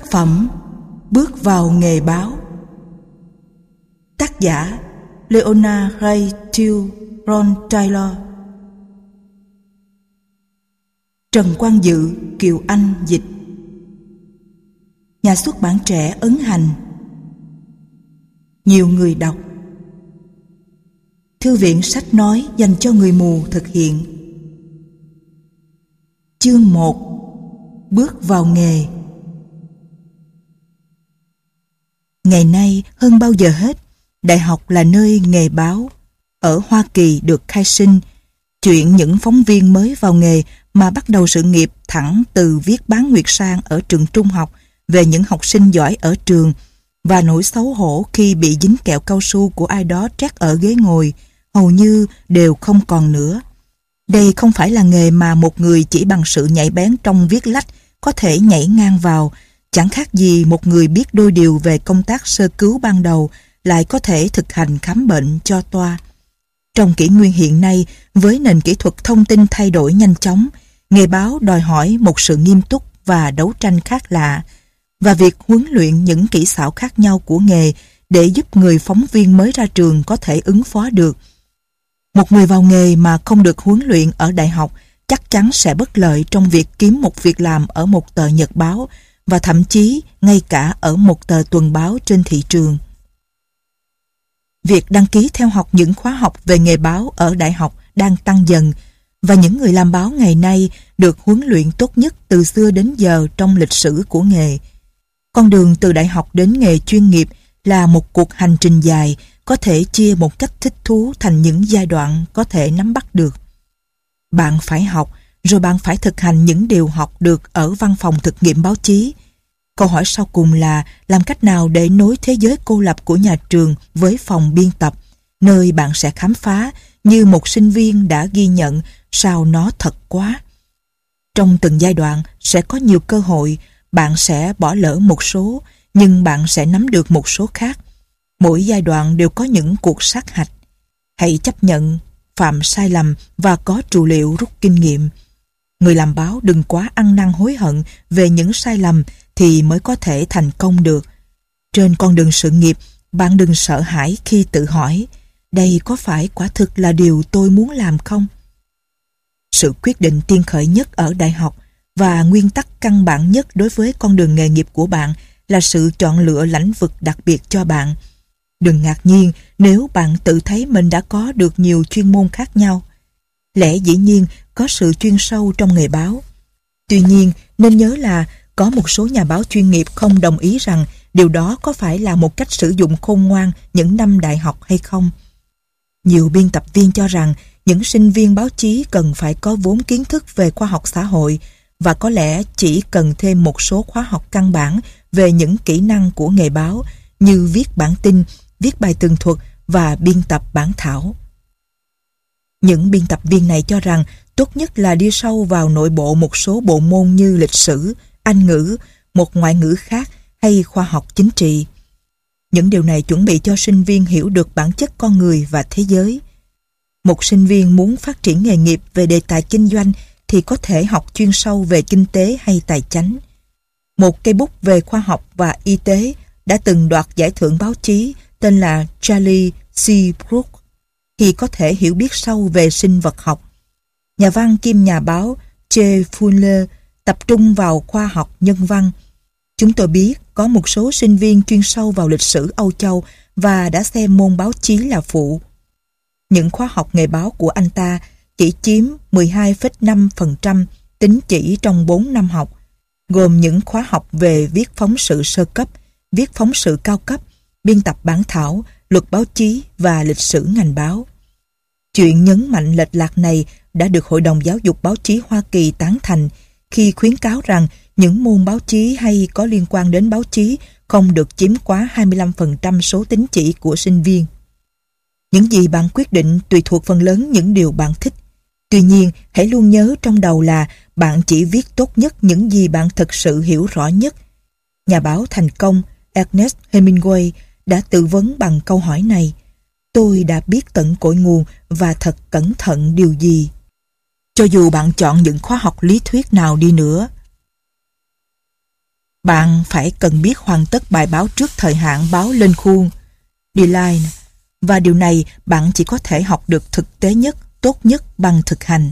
Tác phẩm Bước vào nghề báo. Tác giả Leona Ray Teal Ron Taylor. Trần Quang Dự, Kiều Anh dịch. Nhà xuất bản Trẻ ấn hành. Nhiều người đọc. Thư viện sách nói dành cho người mù thực hiện. Chương 1. Bước vào nghề. Ngày nay hơn bao giờ hết, đại học là nơi nghề báo. Ở Hoa Kỳ được khai sinh, chuyện những phóng viên mới vào nghề mà bắt đầu sự nghiệp thẳng từ viết bán nguyệt sang ở trường trung học về những học sinh giỏi ở trường và nỗi xấu hổ khi bị dính kẹo cao su của ai đó trét ở ghế ngồi hầu như đều không còn nữa. Đây không phải là nghề mà một người chỉ bằng sự nhạy bén trong viết lách có thể nhảy ngang vào, chẳng khác gì một người biết đôi điều về công tác sơ cứu ban đầu lại có thể thực hành khám bệnh cho toa. Trong kỷ nguyên hiện nay, với nền kỹ thuật thông tin thay đổi nhanh chóng, nghề báo đòi hỏi một sự nghiêm túc và đấu tranh khác lạ, và việc huấn luyện những kỹ xảo khác nhau của nghề để giúp người phóng viên mới ra trường có thể ứng phó được. Một người vào nghề mà không được huấn luyện ở đại học chắc chắn sẽ bất lợi trong việc kiếm một việc làm ở một tờ nhật báo và thậm chí ngay cả ở một tờ tuần báo trên thị trường. Việc đăng ký theo học những khóa học về nghề báo ở đại học đang tăng dần, và những người làm báo ngày nay được huấn luyện tốt nhất từ xưa đến giờ trong lịch sử của nghề. Con đường từ đại học đến nghề chuyên nghiệp là một cuộc hành trình dài, có thể chia một cách thích thú thành những giai đoạn có thể nắm bắt được. Bạn phải học, rồi bạn phải thực hành những điều học được ở văn phòng thực nghiệm báo chí. Câu hỏi sau cùng là làm cách nào để nối thế giới cô lập của nhà trường với phòng biên tập, nơi bạn sẽ khám phá như một sinh viên đã ghi nhận sao nó thật quá. Trong từng giai đoạn sẽ có nhiều cơ hội, bạn sẽ bỏ lỡ một số, nhưng bạn sẽ nắm được một số khác. Mỗi giai đoạn đều có những cuộc sát hạch. Hãy chấp nhận, phạm sai lầm và có trù liệu rút kinh nghiệm. Người làm báo đừng quá ăn năn hối hận về những sai lầm thì mới có thể thành công được. Trên con đường sự nghiệp, bạn đừng sợ hãi khi tự hỏi, đây có phải quả thực là điều tôi muốn làm không? Sự quyết định tiên khởi nhất ở đại học và nguyên tắc căn bản nhất đối với con đường nghề nghiệp của bạn là sự chọn lựa lĩnh vực đặc biệt cho bạn. Đừng ngạc nhiên nếu bạn tự thấy mình đã có được nhiều chuyên môn khác nhau. Lẽ dĩ nhiên có sự chuyên sâu trong nghề báo. Tuy nhiên, nên nhớ là có một số nhà báo chuyên nghiệp không đồng ý rằng điều đó có phải là một cách sử dụng khôn ngoan những năm đại học hay không. Nhiều biên tập viên cho rằng những sinh viên báo chí cần phải có vốn kiến thức về khoa học xã hội và có lẽ chỉ cần thêm một số khóa học căn bản về những kỹ năng của nghề báo như viết bản tin, viết bài tường thuật và biên tập bản thảo. Những biên tập viên này cho rằng tốt nhất là đi sâu vào nội bộ một số bộ môn như lịch sử, Anh ngữ, một ngoại ngữ khác hay khoa học chính trị. Những điều này chuẩn bị cho sinh viên hiểu được bản chất con người và thế giới. Một sinh viên muốn phát triển nghề nghiệp về đề tài kinh doanh thì có thể học chuyên sâu về kinh tế hay tài chánh. Một cây bút về khoa học và y tế đã từng đoạt giải thưởng báo chí tên là Charlie C. Brooks thì có thể hiểu biết sâu về sinh vật học. Nhà văn kiêm nhà báo J. Fuller tập trung vào khoa học nhân văn. Chúng tôi biết có một số sinh viên chuyên sâu vào lịch sử Âu Châu và đã xem môn báo chí là phụ. Những khóa học nghề báo của anh ta chỉ chiếm 12,5% tín chỉ trong 4 năm học, gồm những khóa học về viết phóng sự sơ cấp, viết phóng sự cao cấp, biên tập bản thảo, luật báo chí và lịch sử ngành báo. Chuyện nhấn mạnh lệch lạc này đã được Hội đồng Giáo dục Báo chí Hoa Kỳ tán thành khi khuyến cáo rằng những môn báo chí hay có liên quan đến báo chí không được chiếm quá 25% số tín chỉ của sinh viên. Những gì bạn quyết định tùy thuộc phần lớn những điều bạn thích. Tuy nhiên, hãy luôn nhớ trong đầu là bạn chỉ viết tốt nhất những gì bạn thực sự hiểu rõ nhất. Nhà báo thành công Ernest Hemingway đã tự vấn bằng câu hỏi này: tôi đã biết tận cội nguồn và thật cẩn thận điều gì. Cho dù bạn chọn những khóa học lý thuyết nào đi nữa, Bạn phải cần biết hoàn tất bài báo trước thời hạn báo lên khuôn, deadline, và điều này bạn chỉ có thể học được thực tế nhất, tốt nhất bằng thực hành.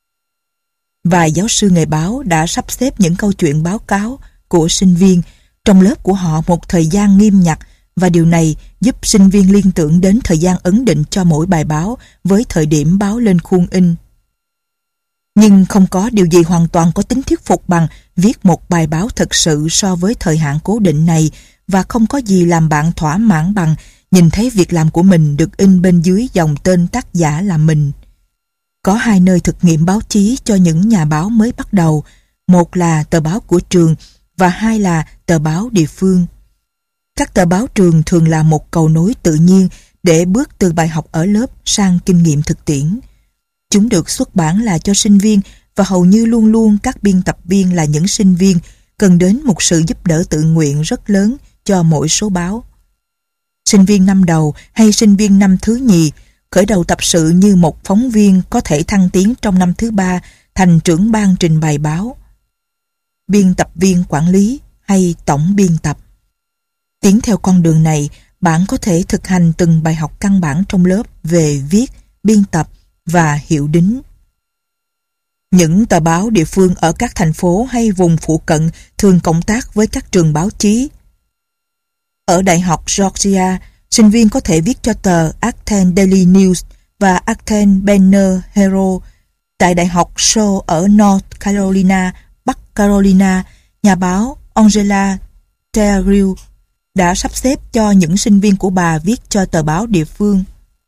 Vài giáo sư nghề báo đã sắp xếp những câu chuyện báo cáo của sinh viên trong lớp của họ một thời gian nghiêm ngặt, và điều này giúp sinh viên liên tưởng đến thời gian ấn định cho mỗi bài báo với thời điểm báo lên khuôn in. Nhưng không có điều gì hoàn toàn có tính thuyết phục bằng viết một bài báo thực sự so với thời hạn cố định này, và không có gì làm bạn thỏa mãn bằng nhìn thấy việc làm của mình được in bên dưới dòng tên tác giả là mình. Có hai nơi thực nghiệm báo chí cho những nhà báo mới bắt đầu, một là tờ báo của trường và hai là tờ báo địa phương. Các tờ báo trường thường là một cầu nối tự nhiên để bước từ bài học ở lớp sang kinh nghiệm thực tiễn. Chúng được xuất bản là cho sinh viên, và hầu như luôn luôn các biên tập viên là những sinh viên cần đến một sự giúp đỡ tự nguyện rất lớn cho mỗi số báo. Sinh viên năm đầu hay sinh viên năm thứ nhì khởi đầu tập sự như một phóng viên có thể thăng tiến trong năm thứ ba thành trưởng ban trình bày báo, biên tập viên quản lý hay tổng biên tập. Tiến theo con đường này, bạn có thể thực hành từng bài học căn bản trong lớp về viết, biên tập và hiệu đính. Những tờ báo địa phương ở các thành phố hay vùng phụ cận thường cộng tác với các trường báo chí. Ở Đại học Georgia, sinh viên có thể viết cho tờ Athens Daily News và Athens Banner Herald. Tại Đại học Shaw ở North Carolina, Bắc Carolina, nhà báo Angela Terrill đã sắp xếp cho những sinh viên của bà viết cho tờ báo địa phương.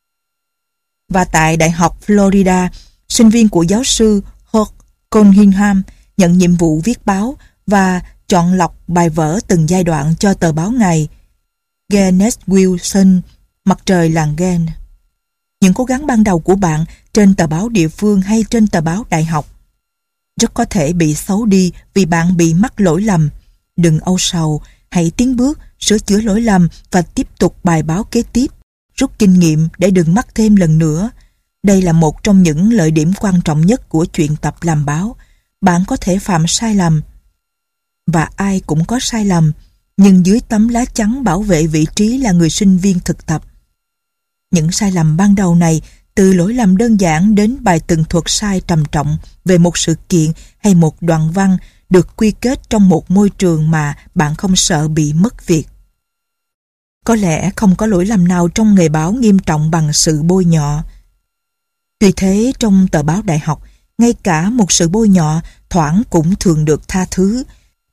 Và tại Đại học Florida, sinh viên của giáo sư Hugh Cunningham nhận nhiệm vụ viết báo và chọn lọc bài vở từng giai đoạn cho tờ báo ngày Gannett Wilson, Mặt trời làng Gann. Những cố gắng ban đầu của bạn trên tờ báo địa phương hay trên tờ báo đại học rất có thể bị xấu đi vì bạn bị mắc lỗi lầm. Đừng âu sầu, hãy tiến bước, sửa chữa lỗi lầm và tiếp tục bài báo kế tiếp, rút kinh nghiệm để đừng mắc thêm lần nữa. Đây là một trong những lợi điểm quan trọng nhất của chuyện tập làm báo. Bạn có thể phạm sai lầm, và ai cũng có sai lầm, nhưng dưới tấm lá chắn bảo vệ vị trí là người sinh viên thực tập. Những sai lầm ban đầu này, từ lỗi lầm đơn giản đến bài tường thuật sai trầm trọng về một sự kiện hay một đoạn văn, được quy kết trong một môi trường mà bạn không sợ bị mất việc. Có lẽ không có lỗi lầm nào trong nghề báo nghiêm trọng bằng sự bôi nhọ. Tuy thế, trong tờ báo đại học, ngay cả một sự bôi nhọ thoảng cũng thường được tha thứ.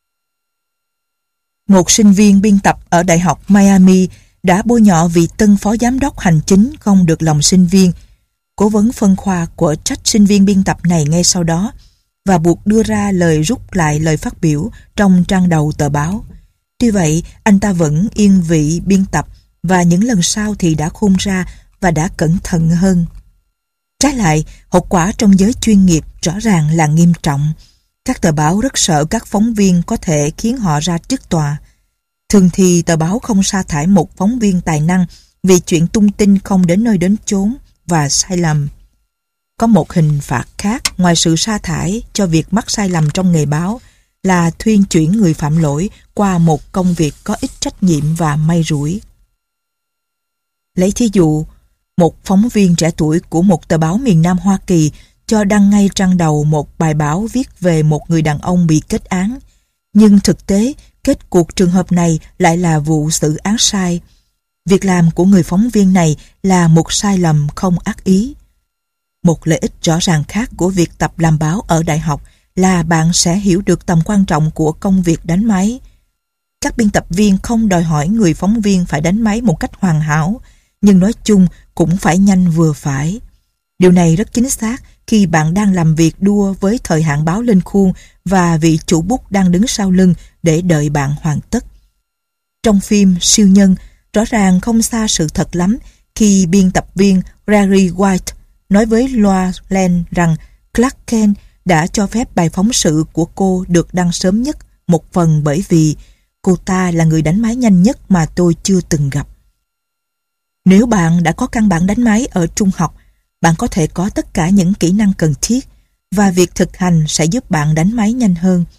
Một sinh viên biên tập ở Đại học Miami đã bôi nhọ vị tân phó giám đốc hành chính không được lòng sinh viên. Cố vấn phân khoa của trách sinh viên biên tập này ngay sau đó, và buộc đưa ra lời rút lại lời phát biểu trong trang đầu tờ báo. Tuy vậy, anh ta vẫn yên vị biên tập, và những lần sau thì đã khôn ra và đã cẩn thận hơn. Trái lại, hậu quả trong giới chuyên nghiệp rõ ràng là nghiêm trọng. Các tờ báo rất sợ các phóng viên có thể khiến họ ra trước tòa. Thường thì tờ báo không sa thải một phóng viên tài năng vì chuyện tung tin không đến nơi đến chốn và sai lầm. Có một hình phạt khác ngoài sự sa thải cho việc mắc sai lầm trong nghề báo là thuyên chuyển người phạm lỗi qua một công việc có ít trách nhiệm và may rủi. Lấy thí dụ, một phóng viên trẻ tuổi của một tờ báo miền Nam Hoa Kỳ cho đăng ngay trang đầu một bài báo viết về một người đàn ông bị kết án. Nhưng thực tế, kết cuộc trường hợp này lại là vụ xử án sai. Việc làm của người phóng viên này là một sai lầm không ác ý. Một lợi ích rõ ràng khác của việc tập làm báo ở đại học là bạn sẽ hiểu được tầm quan trọng của công việc đánh máy. Các biên tập viên không đòi hỏi người phóng viên phải đánh máy một cách hoàn hảo, nhưng nói chung cũng phải nhanh vừa phải. Điều này rất chính xác khi bạn đang làm việc đua với thời hạn báo lên khuôn và vị chủ bút đang đứng sau lưng để đợi bạn hoàn tất. Trong phim Siêu Nhân, rõ ràng không xa sự thật lắm khi biên tập viên Larry White nói với Lois Lane rằng Clark Kent đã cho phép bài phóng sự của cô được đăng sớm nhất, một phần bởi vì cô ta là người đánh máy nhanh nhất mà tôi chưa từng gặp. Nếu bạn đã có căn bản đánh máy ở trung học, bạn có thể có tất cả những kỹ năng cần thiết, và việc thực hành sẽ giúp bạn đánh máy nhanh hơn.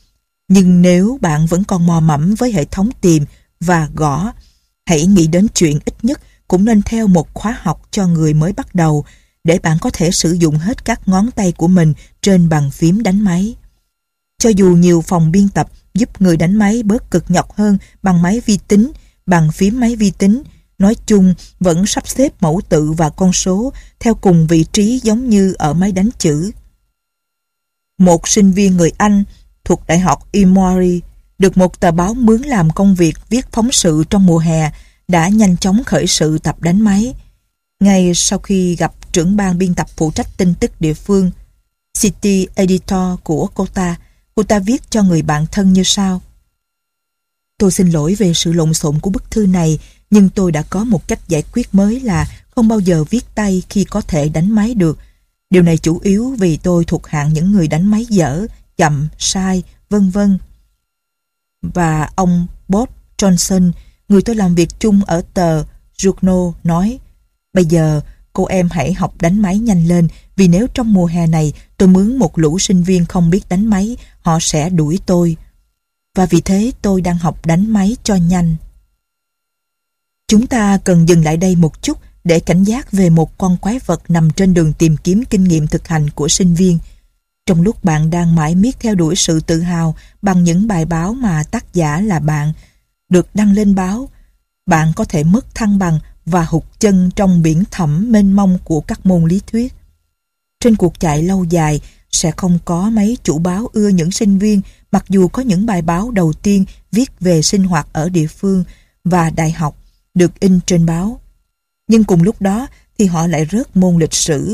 Nhưng nếu bạn vẫn còn mò mẫm với hệ thống tìm và gõ, hãy nghĩ đến chuyện ít nhất cũng nên theo một khóa học cho người mới bắt đầu để bạn có thể sử dụng hết các ngón tay của mình trên bàn phím đánh máy. Cho dù nhiều phòng biên tập giúp người đánh máy bớt cực nhọc hơn bằng máy vi tính, bàn phím máy vi tính, nói chung vẫn sắp xếp mẫu tự và con số theo cùng vị trí giống như ở máy đánh chữ. Một sinh viên người Anh thuộc Đại học Emory được một tờ báo mướn làm công việc viết phóng sự trong mùa hè đã nhanh chóng khởi sự tập đánh máy. Ngay sau khi gặp trưởng ban biên tập phụ trách tin tức địa phương, City Editor của cô ta viết cho người bạn thân như sau: Tôi xin lỗi về sự lộn xộn của bức thư này, nhưng tôi đã có một cách giải quyết mới là không bao giờ viết tay khi có thể đánh máy được. Điều này chủ yếu vì tôi thuộc hạng những người đánh máy dở, chậm, sai, vân vân. Và ông Bob Johnson, người tôi làm việc chung ở tờ Journal, nói: Bây giờ cô em hãy học đánh máy nhanh lên, vì nếu trong mùa hè này tôi mướn một lũ sinh viên không biết đánh máy, họ sẽ đuổi tôi. Và vì thế tôi đang học đánh máy cho nhanh. Chúng ta cần dừng lại đây một chút để cảnh giác về một con quái vật nằm trên đường tìm kiếm kinh nghiệm thực hành của sinh viên. Trong lúc bạn đang mải miết theo đuổi sự tự hào bằng những bài báo mà tác giả là bạn được đăng lên báo, bạn có thể mất thăng bằng và hụt chân trong biển thẳm mênh mông của các môn lý thuyết. Trên cuộc chạy lâu dài, sẽ không có mấy chủ báo ưa những sinh viên mặc dù có những bài báo đầu tiên viết về sinh hoạt ở địa phương và đại học được in trên báo. Nhưng cùng lúc đó thì họ lại rớt môn lịch sử,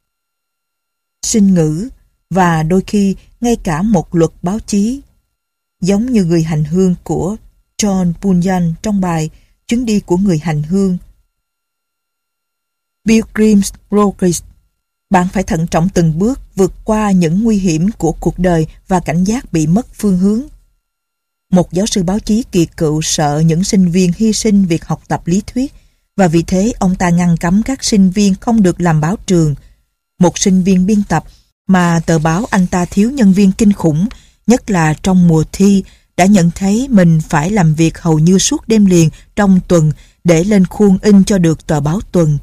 sinh ngữ và đôi khi ngay cả một luật báo chí. Giống như người hành hương của John Bunyan trong bài Chuyến đi của người hành hương Pilgrim's Progress, bạn phải thận trọng từng bước vượt qua những nguy hiểm của cuộc đời và cảnh giác bị mất phương hướng. Một giáo sư báo chí kỳ cựu sợ những sinh viên hy sinh việc học tập lý thuyết và vì thế ông ta ngăn cấm các sinh viên không được làm báo trường. Một sinh viên biên tập mà tờ báo anh ta thiếu nhân viên kinh khủng, nhất là trong mùa thi, đã nhận thấy mình phải làm việc hầu như suốt đêm liền trong tuần để lên khuôn in cho được tờ báo tuần.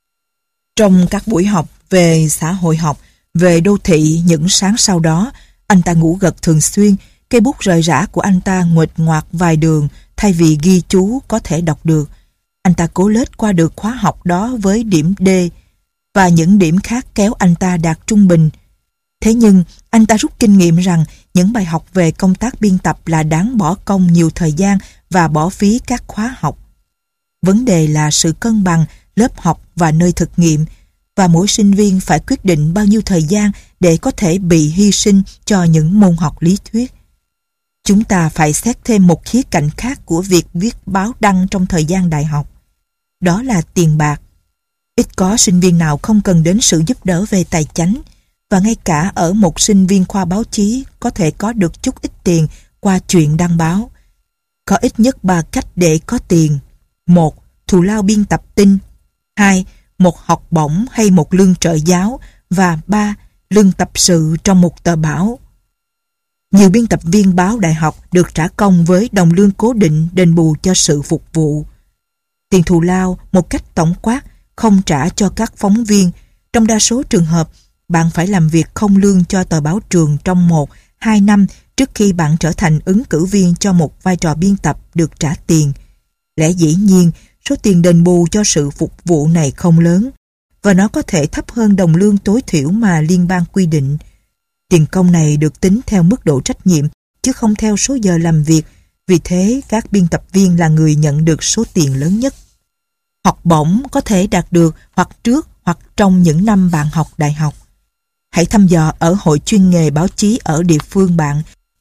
Trong các buổi học về xã hội học, về đô thị những sáng sau đó, anh ta ngủ gật thường xuyên, cây bút rời rã của anh ta nguệch ngoạc vài đường thay vì ghi chú có thể đọc được. Anh ta cố lết qua được khóa học đó với điểm D và những điểm khác kéo anh ta đạt trung bình. Thế nhưng, anh ta rút kinh nghiệm rằng những bài học về công tác biên tập là đáng bỏ công nhiều thời gian và bỏ phí các khóa học. Vấn đề là sự cân bằng lớp học và nơi thực nghiệm, và mỗi sinh viên phải quyết định bao nhiêu thời gian để có thể bị hy sinh cho những môn học lý thuyết. Chúng ta phải xét thêm một khía cạnh khác của việc viết báo đăng trong thời gian đại học. Đó là tiền bạc. Ít có sinh viên nào không cần đến sự giúp đỡ về tài chánh, và ngay cả ở một sinh viên khoa báo chí có thể có được chút ít tiền qua chuyện đăng báo. Có ít nhất 3 cách để có tiền. 1. Thù lao biên tập tin. 2. Một học bổng hay một lương trợ giáo. Và 3. Lương tập sự trong một tờ báo. Nhiều biên tập viên báo đại học được trả công với đồng lương cố định đền bù cho sự phục vụ. Tiền thù lao một cách tổng quát không trả cho các phóng viên. Trong đa số trường hợp, bạn phải làm việc không lương cho tờ báo trường trong 1-2 năm trước khi bạn trở thành ứng cử viên cho một vai trò biên tập được trả tiền. Lẽ dĩ nhiên, số tiền đền bù cho sự phục vụ này không lớn, và nó có thể thấp hơn đồng lương tối thiểu mà liên bang quy định. Tiền công này được tính theo mức độ trách nhiệm, chứ không theo số giờ làm việc, vì thế các biên tập viên là người nhận được số tiền lớn nhất. Học bổng có thể đạt được hoặc trước hoặc trong những năm bạn học đại học. Hãy thăm dò ở hội chuyên nghề báo chí ở địa phương bạn,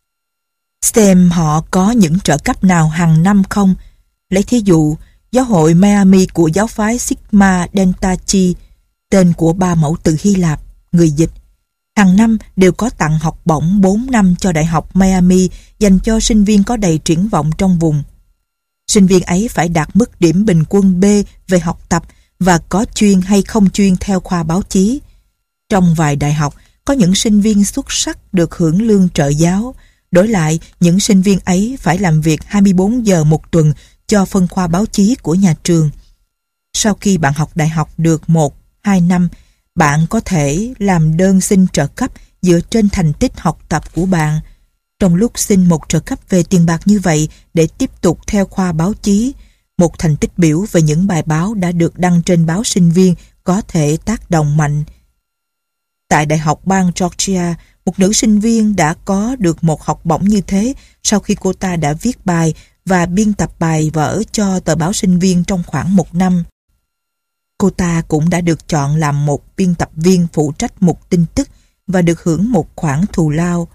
xem họ có những trợ cấp nào hàng năm không. Lấy thí dụ, giáo hội Miami của giáo phái Sigma Delta Chi, tên của 3 mẫu từ Hy Lạp, người dịch, hàng năm đều có tặng học bổng 4 năm cho Đại học Miami dành cho sinh viên có đầy triển vọng trong vùng. Sinh viên ấy phải đạt mức điểm bình quân B về học tập và có chuyên hay không chuyên theo khoa báo chí. Trong vài đại học, có những sinh viên xuất sắc được hưởng lương trợ giáo, Đổi lại, những sinh viên ấy phải làm việc 24 giờ một tuần cho phân khoa báo chí của nhà trường. Sau khi bạn học đại học được 1-2 năm, bạn có thể làm đơn xin trợ cấp dựa trên thành tích học tập của bạn. Trong lúc xin một trợ cấp về tiền bạc như vậy để tiếp tục theo khoa báo chí, một thành tích biểu về những bài báo đã được đăng trên báo sinh viên có thể tác động mạnh. Tại Đại học bang Georgia, một nữ sinh viên đã có được một học bổng như thế sau khi cô ta đã viết bài và biên tập bài vở cho tờ báo sinh viên trong khoảng 1 năm. Cô ta cũng đã được chọn làm một biên tập viên phụ trách mục tin tức và được hưởng một khoản thù lao.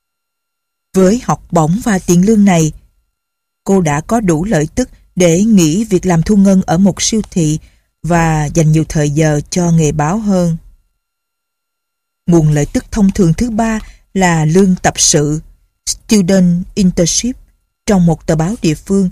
Với học bổng và tiền lương này, cô đã có đủ lợi tức để nghỉ việc làm thu ngân ở một siêu thị và dành nhiều thời giờ cho nghề báo hơn. Nguồn lợi tức thông thường thứ ba là lương tập sự, student internship, trong một tờ báo địa phương.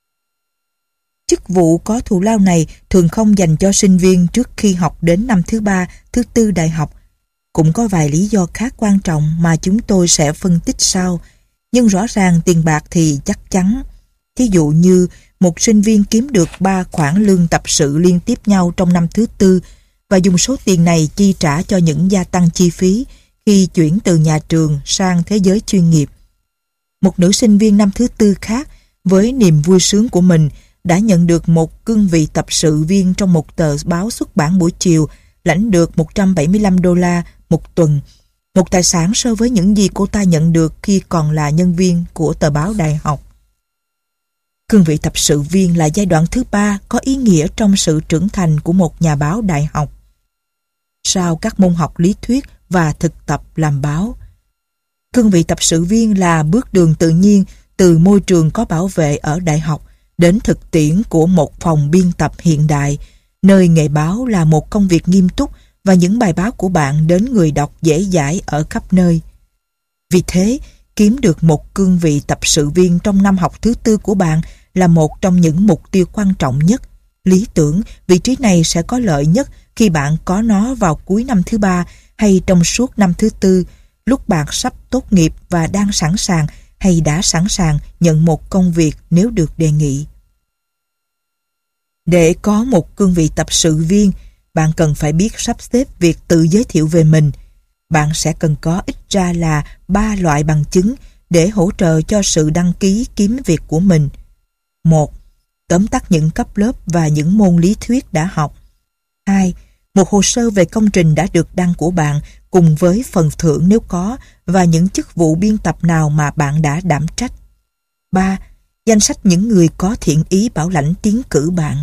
Chức vụ có thù lao này thường không dành cho sinh viên trước khi học đến năm thứ 3, thứ 4 đại học. Cũng có vài lý do khá quan trọng mà chúng tôi sẽ phân tích sau, nhưng rõ ràng tiền bạc thì chắc chắn. Thí dụ như một sinh viên kiếm được 3 khoản lương tập sự liên tiếp nhau trong năm thứ 4 và dùng số tiền này chi trả cho những gia tăng chi phí khi chuyển từ nhà trường sang thế giới chuyên nghiệp. Một nữ sinh viên năm thứ 4 khác, với niềm vui sướng của mình, đã nhận được một cương vị tập sự viên trong một tờ báo xuất bản buổi chiều, lãnh được $175 một tuần, một tài sản so với những gì cô ta nhận được khi còn là nhân viên của tờ báo đại học. Cương vị tập sự viên là giai đoạn thứ 3 có ý nghĩa trong sự trưởng thành của một nhà báo đại học. Sau các môn học lý thuyết và thực tập làm báo, cương vị tập sự viên là bước đường tự nhiên từ môi trường có bảo vệ ở đại học đến thực tiễn của một phòng biên tập hiện đại, nơi nghề báo là một công việc nghiêm túc và những bài báo của bạn đến người đọc dễ dãi ở khắp nơi. Vì thế, kiếm được một cương vị tập sự viên trong năm học thứ 4 của bạn là một trong những mục tiêu quan trọng nhất. Lý tưởng, vị trí này sẽ có lợi nhất khi bạn có nó vào cuối năm thứ 3 hay trong suốt năm thứ 4, lúc bạn sắp tốt nghiệp và đang sẵn sàng hay đã sẵn sàng nhận một công việc nếu được đề nghị. Để có một cương vị tập sự viên, bạn cần phải biết sắp xếp việc tự giới thiệu về mình. Bạn sẽ cần có ít ra là 3 loại bằng chứng để hỗ trợ cho sự đăng ký kiếm việc của mình. 1. Tóm tắt những cấp lớp và những môn lý thuyết đã học. 2. Một hồ sơ về công trình đã được đăng của bạn cùng với phần thưởng nếu có và những chức vụ biên tập nào mà bạn đã đảm trách. 3. Danh sách những người có thiện ý bảo lãnh tiến cử bạn.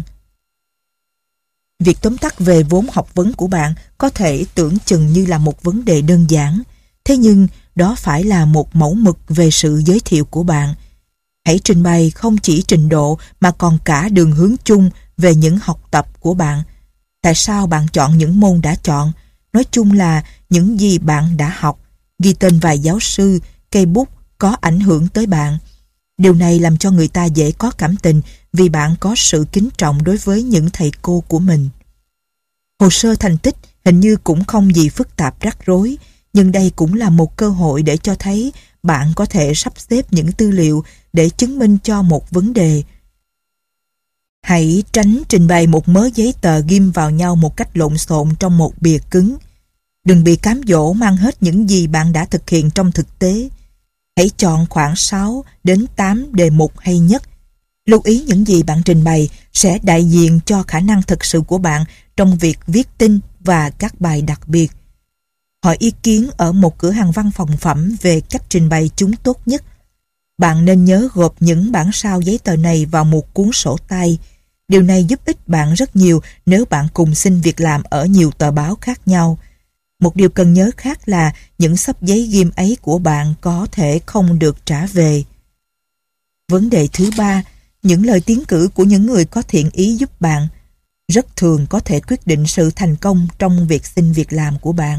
Việc tóm tắt về vốn học vấn của bạn có thể tưởng chừng như là một vấn đề đơn giản, thế nhưng đó phải là một mẫu mực về sự giới thiệu của bạn. Hãy trình bày không chỉ trình độ mà còn cả đường hướng chung về những học tập của bạn. Tại sao bạn chọn những môn đã chọn? Nói chung là những gì bạn đã học, ghi tên vài giáo sư, cây bút có ảnh hưởng tới bạn. Điều này làm cho người ta dễ có cảm tình vì bạn có sự kính trọng đối với những thầy cô của mình. Hồ sơ thành tích hình như cũng không gì phức tạp rắc rối, nhưng đây cũng là một cơ hội để cho thấy bạn có thể sắp xếp những tư liệu để chứng minh cho một vấn đề. Hãy tránh trình bày một mớ giấy tờ ghim vào nhau một cách lộn xộn trong một bìa cứng. Đừng bị cám dỗ mang hết những gì bạn đã thực hiện trong thực tế. Hãy chọn khoảng 6 đến 8 đề mục hay nhất. Lưu ý những gì bạn trình bày sẽ đại diện cho khả năng thực sự của bạn trong việc viết tin và các bài đặc biệt. Hỏi ý kiến ở một cửa hàng văn phòng phẩm về cách trình bày chúng tốt nhất. Bạn nên nhớ gộp những bản sao giấy tờ này vào một cuốn sổ tay. Điều này giúp ích bạn rất nhiều nếu bạn cùng xin việc làm ở nhiều tờ báo khác nhau. Một điều cần nhớ khác là những xấp giấy ghim ấy của bạn có thể không được trả về. Vấn đề thứ 3, những lời tiến cử của những người có thiện ý giúp bạn rất thường có thể quyết định sự thành công trong việc xin việc làm của bạn.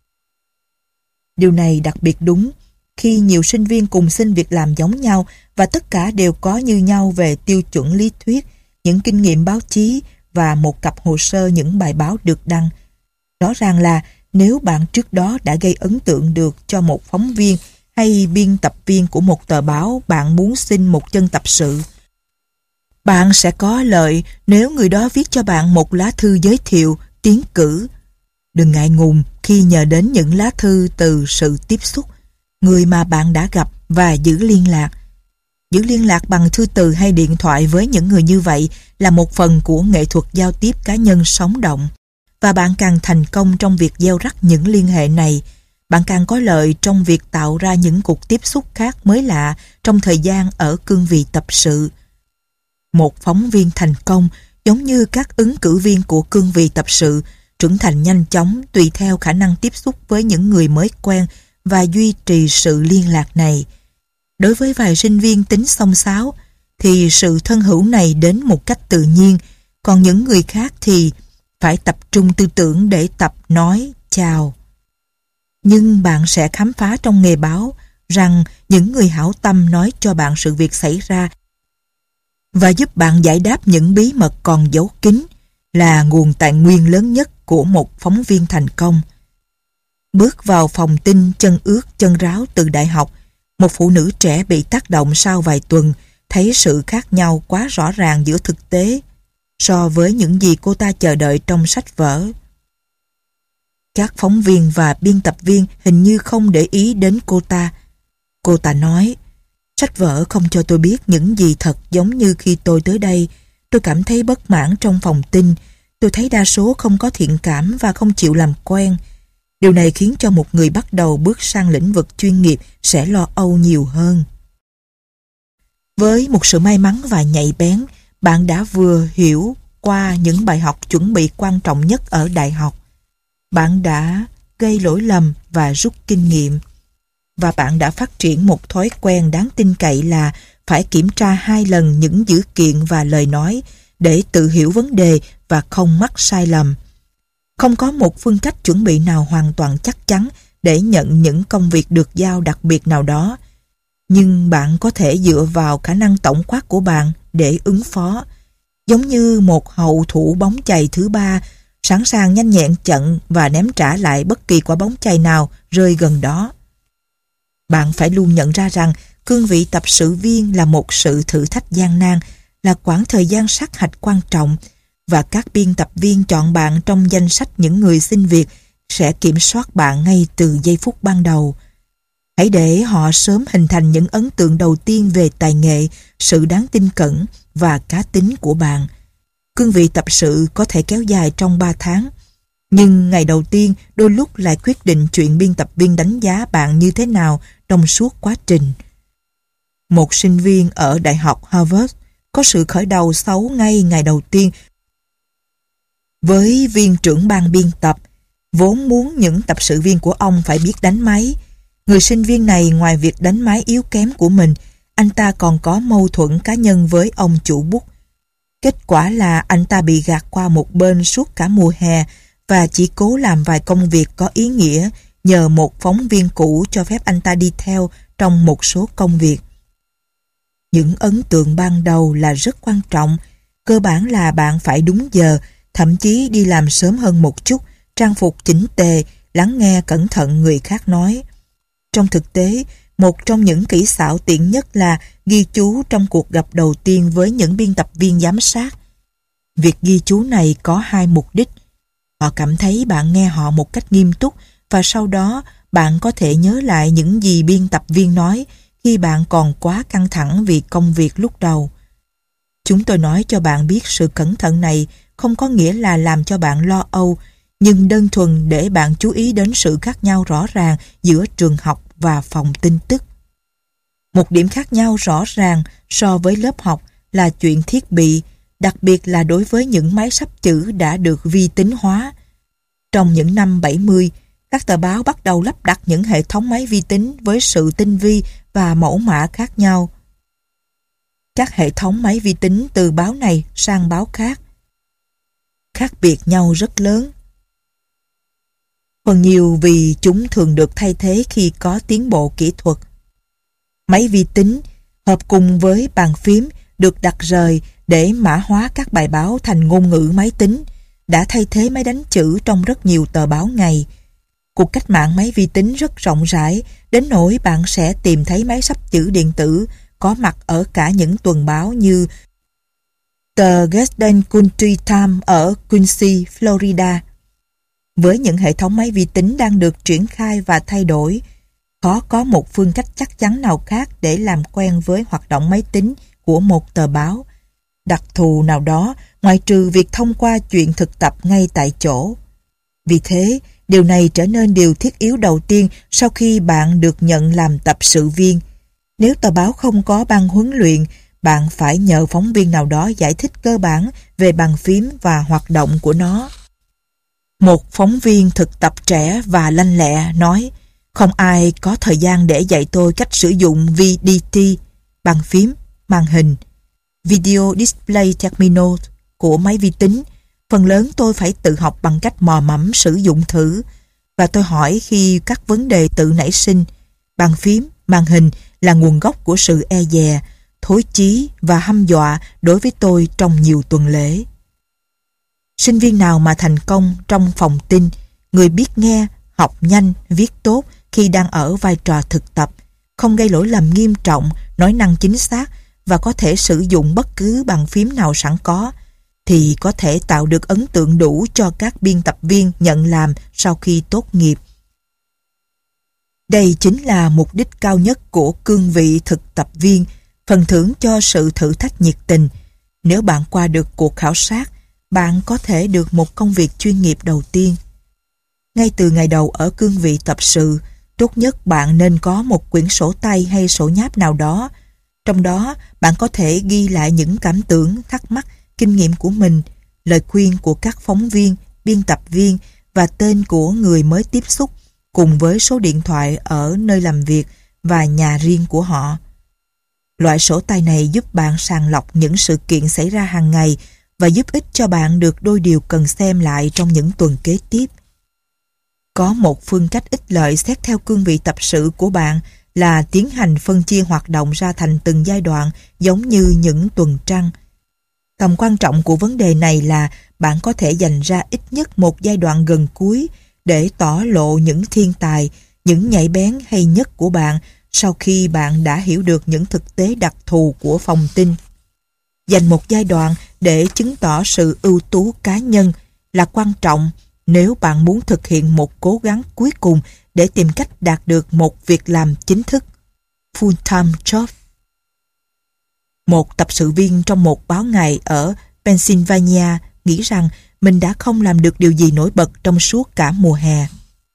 Điều này đặc biệt đúng khi nhiều sinh viên cùng xin việc làm giống nhau và tất cả đều có như nhau về tiêu chuẩn lý thuyết, những kinh nghiệm báo chí và một cặp hồ sơ những bài báo được đăng. Rõ ràng là nếu bạn trước đó đã gây ấn tượng được cho một phóng viên hay biên tập viên của một tờ báo bạn muốn xin một chân tập sự. Bạn sẽ có lợi nếu người đó viết cho bạn một lá thư giới thiệu, tiến cử. Đừng ngại ngùng khi nhờ đến những lá thư từ sự tiếp xúc, người mà bạn đã gặp và giữ liên lạc. Giữ liên lạc bằng thư từ hay điện thoại với những người như vậy là một phần của nghệ thuật giao tiếp cá nhân sống động. Và bạn càng thành công trong việc gieo rắc những liên hệ này, bạn càng có lợi trong việc tạo ra những cuộc tiếp xúc khác mới lạ trong thời gian ở cương vị tập sự. Một phóng viên thành công, giống như các ứng cử viên của cương vị tập sự, trưởng thành nhanh chóng tùy theo khả năng tiếp xúc với những người mới quen và duy trì sự liên lạc này. Đối với vài sinh viên tính xông xáo, thì sự thân hữu này đến một cách tự nhiên, còn những người khác thì phải tập trung tư tưởng để tập nói chào. Nhưng bạn sẽ khám phá trong nghề báo rằng những người hảo tâm nói cho bạn sự việc xảy ra và giúp bạn giải đáp những bí mật còn giấu kín là nguồn tài nguyên lớn nhất của một phóng viên thành công. Bước vào phòng tin chân ướt chân ráo từ đại học, một phụ nữ trẻ bị tác động sau vài tuần thấy sự khác nhau quá rõ ràng giữa thực tế so với những gì cô ta chờ đợi trong sách vở. Các phóng viên và biên tập viên hình như không để ý đến cô ta. Cô ta nói, sách vở không cho tôi biết những gì thật giống như khi tôi tới đây. Tôi cảm thấy bất mãn trong phòng tin. Tôi thấy đa số không có thiện cảm và không chịu làm quen. Điều này khiến cho một người bắt đầu bước sang lĩnh vực chuyên nghiệp sẽ lo âu nhiều hơn. Với một sự may mắn và nhạy bén, bạn đã vừa hiểu qua những bài học chuẩn bị quan trọng nhất ở đại học. Bạn đã gây lỗi lầm và rút kinh nghiệm. Và bạn đã phát triển một thói quen đáng tin cậy là phải kiểm tra 2 lần những dữ kiện và lời nói để tự hiểu vấn đề và không mắc sai lầm. Không có một phương cách chuẩn bị nào hoàn toàn chắc chắn để nhận những công việc được giao đặc biệt nào đó. Nhưng bạn có thể dựa vào khả năng tổng quát của bạn để ứng phó. Giống như một hậu thủ bóng chày thứ ba, sẵn sàng nhanh nhẹn chặn và ném trả lại bất kỳ quả bóng chày nào rơi gần đó. Bạn phải luôn nhận ra rằng cương vị tập sự viên là một sự thử thách gian nan, là quãng thời gian sát hạch quan trọng, và các biên tập viên chọn bạn trong danh sách những người xin việc sẽ kiểm soát bạn ngay từ giây phút ban đầu. Hãy để họ sớm hình thành những ấn tượng đầu tiên về tài nghệ, sự đáng tin cẩn và cá tính của bạn. Cương vị tập sự có thể kéo dài trong 3 tháng, nhưng ngày đầu tiên đôi lúc lại quyết định chuyện biên tập viên đánh giá bạn như thế nào trong suốt quá trình. Một sinh viên ở Đại học Harvard có sự khởi đầu xấu ngay ngày đầu tiên với viên trưởng ban biên tập, vốn muốn những tập sự viên của ông phải biết đánh máy. Người sinh viên này ngoài việc đánh máy yếu kém của mình, anh ta còn có mâu thuẫn cá nhân với ông chủ bút. Kết quả là anh ta bị gạt qua một bên suốt cả mùa hè và chỉ cố làm vài công việc có ý nghĩa nhờ một phóng viên cũ cho phép anh ta đi theo trong một số công việc. Những ấn tượng ban đầu là rất quan trọng. Cơ bản là bạn phải đúng giờ, thậm chí đi làm sớm hơn một chút, trang phục chỉnh tề, lắng nghe cẩn thận người khác nói. Trong thực tế, một trong những kỹ xảo tiện nhất là ghi chú trong cuộc gặp đầu tiên với những biên tập viên giám sát. Việc ghi chú này có 2 mục đích. Họ cảm thấy bạn nghe họ một cách nghiêm túc và sau đó bạn có thể nhớ lại những gì biên tập viên nói khi bạn còn quá căng thẳng vì công việc lúc đầu. Chúng tôi nói cho bạn biết sự cẩn thận này không có nghĩa là làm cho bạn lo âu, nhưng đơn thuần để bạn chú ý đến sự khác nhau rõ ràng giữa trường học và phòng tin tức. Một điểm khác nhau rõ ràng so với lớp học là chuyện thiết bị, đặc biệt là đối với những máy sắp chữ đã được vi tính hóa. Trong những năm 70, các tờ báo bắt đầu lắp đặt những hệ thống máy vi tính với sự tinh vi và mẫu mã khác nhau. Các hệ thống máy vi tính từ báo này sang báo khác khác biệt nhau rất lớn. Phần nhiều vì chúng thường được thay thế khi có tiến bộ kỹ thuật. Máy vi tính hợp cùng với bàn phím được đặt rời để mã hóa các bài báo thành ngôn ngữ máy tính, đã thay thế máy đánh chữ trong rất nhiều tờ báo ngày. Cuộc cách mạng máy vi tính rất rộng rãi, đến nỗi bạn sẽ tìm thấy máy xấp chữ điện tử có mặt ở cả những tuần báo như tờ Gestern Country Times ở Quincy, Florida. Với những hệ thống máy vi tính đang được triển khai và thay đổi, khó có một phương cách chắc chắn nào khác để làm quen với hoạt động máy tính của một tờ báo đặc thù nào đó, ngoại trừ việc thông qua chuyện thực tập ngay tại chỗ. Vì thế, điều này trở nên điều thiết yếu đầu tiên sau khi bạn được nhận làm tập sự viên. Nếu tờ báo không có ban huấn luyện, bạn phải nhờ phóng viên nào đó giải thích cơ bản về bàn phím và hoạt động của nó. Một phóng viên thực tập trẻ và lanh lẹ nói, không ai có thời gian để dạy tôi cách sử dụng VDT, bàn phím, màn hình, Video Display Terminal của máy vi tính. Phần lớn tôi phải tự học bằng cách mò mẫm sử dụng thử, và tôi hỏi khi các vấn đề tự nảy sinh. Bàn phím, màn hình là nguồn gốc của sự e dè, thối chí và hăm dọa đối với tôi trong nhiều tuần lễ. Sinh viên nào mà thành công trong phòng tin, người biết nghe, học nhanh, viết tốt khi đang ở vai trò thực tập, không gây lỗi lầm nghiêm trọng, nói năng chính xác và có thể sử dụng bất cứ bàn phím nào sẵn có, thì có thể tạo được ấn tượng đủ cho các biên tập viên nhận làm sau khi tốt nghiệp. Đây chính là mục đích cao nhất của cương vị thực tập viên, phần thưởng cho sự thử thách nhiệt tình. Nếu bạn qua được cuộc khảo sát, bạn có thể được một công việc chuyên nghiệp đầu tiên. Ngay từ ngày đầu ở cương vị tập sự, tốt nhất bạn nên có một quyển sổ tay hay sổ nháp nào đó. Trong đó, bạn có thể ghi lại những cảm tưởng, thắc mắc, kinh nghiệm của mình, lời khuyên của các phóng viên, biên tập viên và tên của người mới tiếp xúc, cùng với số điện thoại ở nơi làm việc và nhà riêng của họ. Loại sổ tay này giúp bạn sàng lọc những sự kiện xảy ra hàng ngày và giúp ích cho bạn được đôi điều cần xem lại trong những tuần kế tiếp. Có một phương cách ích lợi xét theo cương vị tập sự của bạn là tiến hành phân chia hoạt động ra thành từng giai đoạn giống như những tuần trăng. Tầm quan trọng của vấn đề này là bạn có thể dành ra ít nhất một giai đoạn gần cuối để tỏ lộ những thiên tài, những nhạy bén hay nhất của bạn sau khi bạn đã hiểu được những thực tế đặc thù của phòng tin. Dành một giai đoạn để chứng tỏ sự ưu tú cá nhân là quan trọng nếu bạn muốn thực hiện một cố gắng cuối cùng để tìm cách đạt được một việc làm chính thức, full-time job. Một tập sự viên trong một báo ngày ở Pennsylvania nghĩ rằng mình đã không làm được điều gì nổi bật trong suốt cả mùa hè.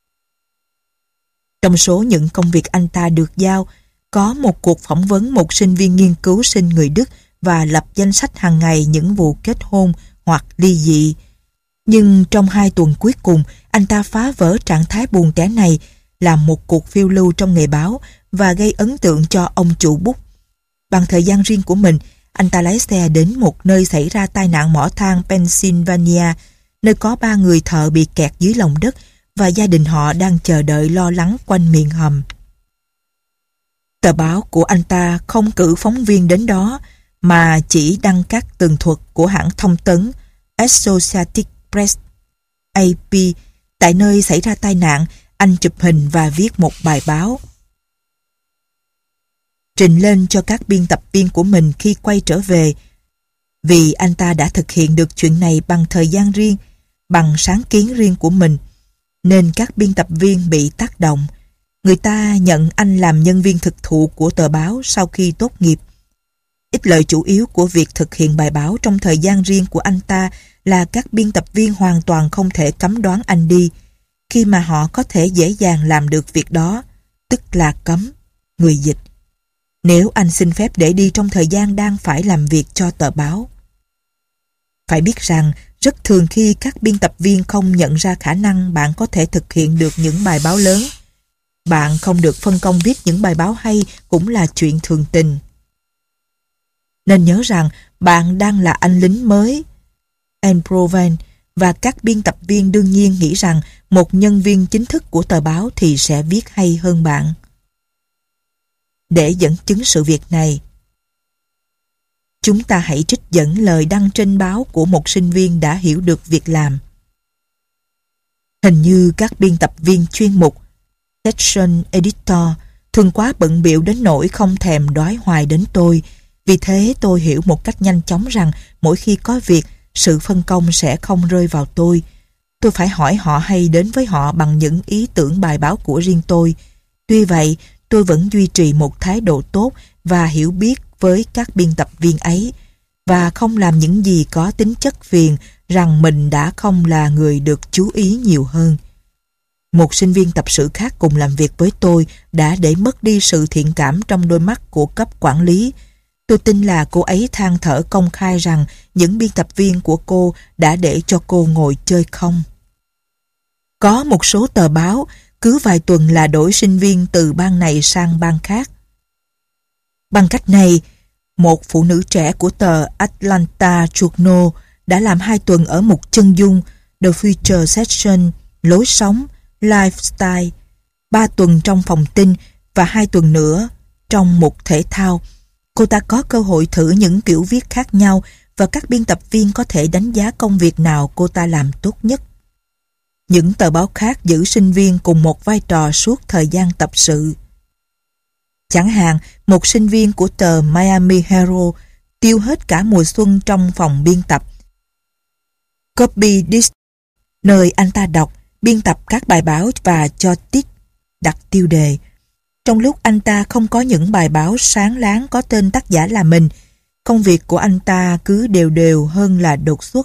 Trong số những công việc anh ta được giao, có một cuộc phỏng vấn một sinh viên nghiên cứu sinh người Đức và lập danh sách hàng ngày những vụ kết hôn hoặc ly dị. Nhưng trong 2 tuần cuối cùng, anh ta phá vỡ trạng thái buồn tẻ này, làm một cuộc phiêu lưu trong nghề báo và gây ấn tượng cho ông chủ bút. Bằng thời gian riêng của mình, anh ta lái xe đến một nơi xảy ra tai nạn mỏ than Pennsylvania, nơi có 3 người thợ bị kẹt dưới lòng đất và gia đình họ đang chờ đợi lo lắng quanh miệng hầm. Tờ báo của anh ta không cử phóng viên đến đó, mà chỉ đăng các tường thuật của hãng thông tấn Associated Press AP. Tại nơi xảy ra tai nạn, anh chụp hình và viết một bài báo, trình lên cho các biên tập viên của mình khi quay trở về. Vì anh ta đã thực hiện được chuyện này bằng thời gian riêng, bằng sáng kiến riêng của mình, nên các biên tập viên bị tác động. Người ta nhận anh làm nhân viên thực thụ của tờ báo sau khi tốt nghiệp. Ích lợi chủ yếu của việc thực hiện bài báo trong thời gian riêng của anh ta là các biên tập viên hoàn toàn không thể cấm đoán anh đi, khi mà họ có thể dễ dàng làm được việc đó, tức là cấm, người dịch, nếu anh xin phép để đi trong thời gian đang phải làm việc cho tờ báo. Phải biết rằng, rất thường khi các biên tập viên không nhận ra khả năng bạn có thể thực hiện được những bài báo lớn. Bạn không được phân công viết những bài báo hay cũng là chuyện thường tình. Nên nhớ rằng bạn đang là anh lính mới, Anne và các biên tập viên đương nhiên nghĩ rằng một nhân viên chính thức của tờ báo thì sẽ viết hay hơn bạn. Để dẫn chứng sự việc này, chúng ta hãy trích dẫn lời đăng trên báo của một sinh viên đã hiểu được việc làm. Hình như các biên tập viên chuyên mục, section editor, thường quá bận bịu đến nỗi không thèm đói hoài đến tôi. Vì thế tôi hiểu một cách nhanh chóng rằng mỗi khi có việc, sự phân công sẽ không rơi vào tôi. Tôi phải hỏi họ hay đến với họ bằng những ý tưởng bài báo của riêng tôi. Tuy vậy, tôi vẫn duy trì một thái độ tốt và hiểu biết với các biên tập viên ấy, và không làm những gì có tính chất phiền rằng mình đã không là người được chú ý nhiều hơn. Một sinh viên tập sự khác cùng làm việc với tôi đã để mất đi sự thiện cảm trong đôi mắt của cấp quản lý. Tôi tin là cô ấy than thở công khai rằng những biên tập viên của cô đã để cho cô ngồi chơi không. Có một số tờ báo cứ vài tuần là đổi sinh viên từ bang này sang bang khác. Bằng cách này, một phụ nữ trẻ của tờ Atlanta Journal đã làm 2 tuần ở một chân dung, The Future Section, lối sống, lifestyle, 3 tuần trong phòng tin và 2 tuần nữa trong một thể thao. Cô ta có cơ hội thử những kiểu viết khác nhau và các biên tập viên có thể đánh giá công việc nào cô ta làm tốt nhất. Những tờ báo khác giữ sinh viên cùng một vai trò suốt thời gian tập sự. Chẳng hạn, một sinh viên của tờ Miami Herald tiêu hết cả mùa xuân trong phòng biên tập Copy Disc, nơi anh ta đọc, biên tập các bài báo và cho tiết đặt tiêu đề. Trong lúc anh ta không có những bài báo sáng láng có tên tác giả là mình, công việc của anh ta cứ đều đều hơn là đột xuất.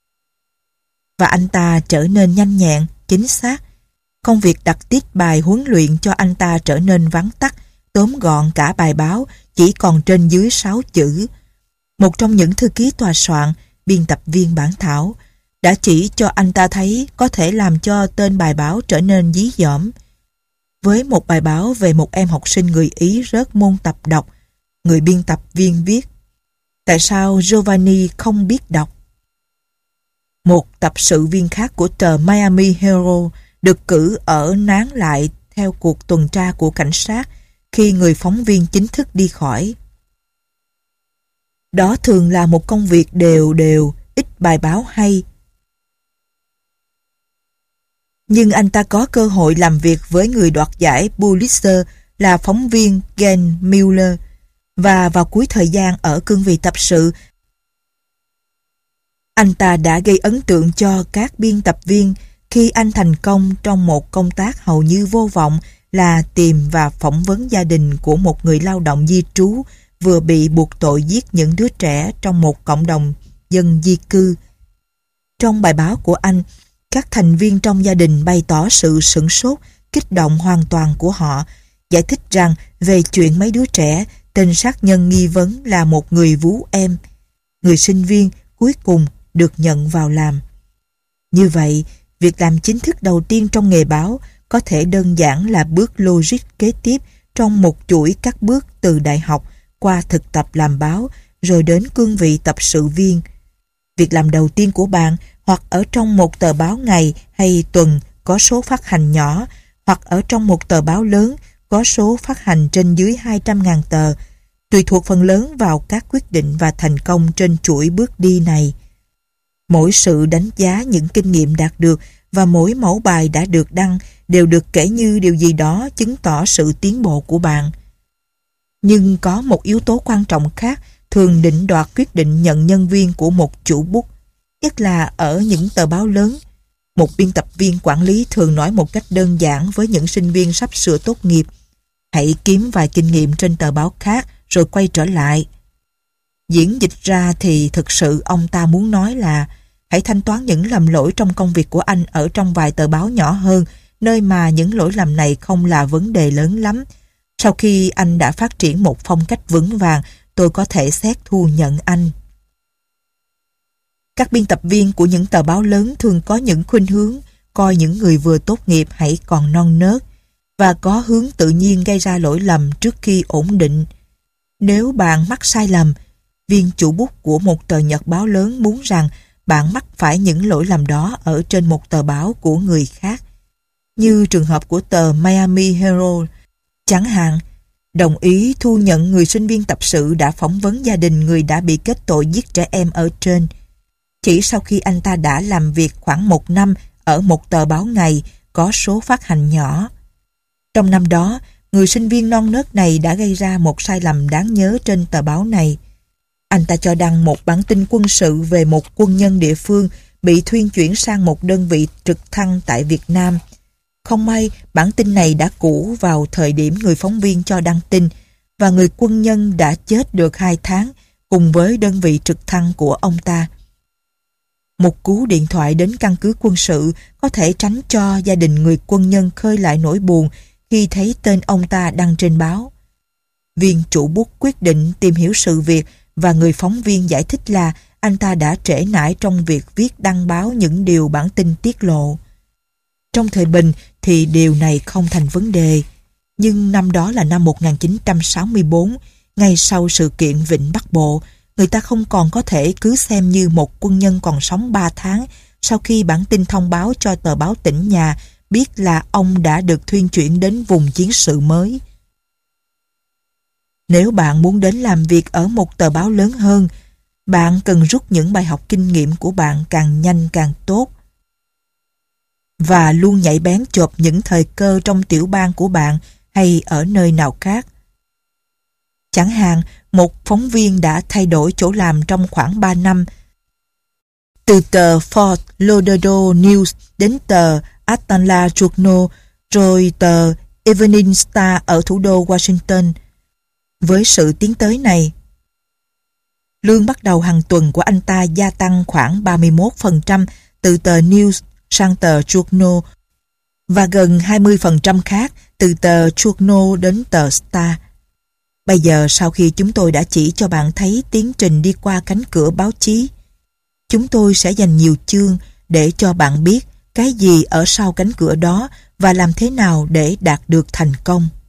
Và anh ta trở nên nhanh nhẹn, chính xác. Công việc đặt tiết bài huấn luyện cho anh ta trở nên vắn tắt, tóm gọn cả bài báo, chỉ còn trên dưới 6 chữ. Một trong những thư ký tòa soạn, biên tập viên bản thảo, đã chỉ cho anh ta thấy có thể làm cho tên bài báo trở nên dí dỏm. Với một bài báo về một em học sinh người Ý rớt môn tập đọc, người biên tập viên viết: tại sao Giovanni không biết đọc? Một tập sự viên khác của tờ Miami Herald được cử ở nán lại theo cuộc tuần tra của cảnh sát khi người phóng viên chính thức đi khỏi. Đó thường là một công việc đều đều, ít bài báo hay. Nhưng anh ta có cơ hội làm việc với người đoạt giải Pulitzer là phóng viên Glenn Miller, và vào cuối thời gian ở cương vị tập sự, anh ta đã gây ấn tượng cho các biên tập viên khi anh thành công trong một công tác hầu như vô vọng là tìm và phỏng vấn gia đình của một người lao động di trú vừa bị buộc tội giết những đứa trẻ trong một cộng đồng dân di cư. Trong bài báo của anh, các thành viên trong gia đình bày tỏ sự sửng sốt, kích động hoàn toàn của họ, giải thích rằng về chuyện mấy đứa trẻ, tên sát nhân nghi vấn là một người vú em. Người sinh viên cuối cùng được nhận vào làm. Như vậy, việc làm chính thức đầu tiên trong nghề báo có thể đơn giản là bước logic kế tiếp trong một chuỗi các bước từ đại học qua thực tập làm báo rồi đến cương vị tập sự viên. Việc làm đầu tiên của bạn hoặc ở trong một tờ báo ngày hay tuần có số phát hành nhỏ, hoặc ở trong một tờ báo lớn có số phát hành trên dưới 200.000 tờ, tùy thuộc phần lớn vào các quyết định và thành công trên chuỗi bước đi này. Mỗi sự đánh giá những kinh nghiệm đạt được và mỗi mẫu bài đã được đăng đều được kể như điều gì đó chứng tỏ sự tiến bộ của bạn. Nhưng có một yếu tố quan trọng khác thường định đoạt quyết định nhận nhân viên của một chủ bút, nhất là ở những tờ báo lớn. Một biên tập viên quản lý thường nói một cách đơn giản với những sinh viên sắp sửa tốt nghiệp: hãy kiếm vài kinh nghiệm trên tờ báo khác rồi quay trở lại. Diễn dịch ra thì thực sự ông ta muốn nói là hãy thanh toán những lầm lỗi trong công việc của anh ở trong vài tờ báo nhỏ hơn, nơi mà những lỗi lầm này không là vấn đề lớn lắm. Sau khi anh đã phát triển một phong cách vững vàng, tôi có thể xét thu nhận anh. Các biên tập viên của những tờ báo lớn thường có những khuynh hướng coi những người vừa tốt nghiệp hãy còn non nớt và có hướng tự nhiên gây ra lỗi lầm trước khi ổn định. Nếu bạn mắc sai lầm, viên chủ bút của một tờ nhật báo lớn muốn rằng bạn mắc phải những lỗi lầm đó ở trên một tờ báo của người khác. Như trường hợp của tờ Miami Herald, chẳng hạn, đồng ý thu nhận người sinh viên tập sự đã phỏng vấn gia đình người đã bị kết tội giết trẻ em ở trên. Chỉ sau khi anh ta đã làm việc khoảng 1 năm ở một tờ báo ngày có số phát hành nhỏ. Trong năm đó, người sinh viên non nớt này đã gây ra một sai lầm đáng nhớ trên tờ báo này. Anh ta cho đăng một bản tin quân sự về một quân nhân địa phương bị thuyên chuyển sang một đơn vị trực thăng tại Việt Nam. Không may, bản tin này đã cũ vào thời điểm người phóng viên cho đăng tin, và người quân nhân đã chết được 2 tháng cùng với đơn vị trực thăng của ông ta. Một cú điện thoại đến căn cứ quân sự có thể tránh cho gia đình người quân nhân khơi lại nỗi buồn khi thấy tên ông ta đăng trên báo. Viên chủ bút quyết định tìm hiểu sự việc, và người phóng viên giải thích là anh ta đã trễ nải trong việc viết đăng báo những điều bản tin tiết lộ. Trong thời bình thì điều này không thành vấn đề, nhưng năm đó là năm 1964, ngay sau sự kiện Vịnh Bắc Bộ, người ta không còn có thể cứ xem như một quân nhân còn sống 3 tháng sau khi bản tin thông báo cho tờ báo tỉnh nhà biết là ông đã được thuyên chuyển đến vùng chiến sự mới. Nếu bạn muốn đến làm việc ở một tờ báo lớn hơn, bạn cần rút những bài học kinh nghiệm của bạn càng nhanh càng tốt, và luôn nhạy bén chộp những thời cơ trong tiểu bang của bạn hay ở nơi nào khác. Chẳng hạn, một phóng viên đã thay đổi chỗ làm trong khoảng 3 năm, từ tờ Fort Lauderdale News đến tờ Atlanta Journal, rồi tờ Evening Star ở thủ đô Washington. Với sự tiến tới này, lương bắt đầu hàng tuần của anh ta gia tăng khoảng 31% từ tờ News sang tờ Journal, và gần 20% khác từ tờ Journal đến tờ Star. Bây giờ, sau khi chúng tôi đã chỉ cho bạn thấy tiến trình đi qua cánh cửa báo chí, chúng tôi sẽ dành nhiều chương để cho bạn biết cái gì ở sau cánh cửa đó và làm thế nào để đạt được thành công.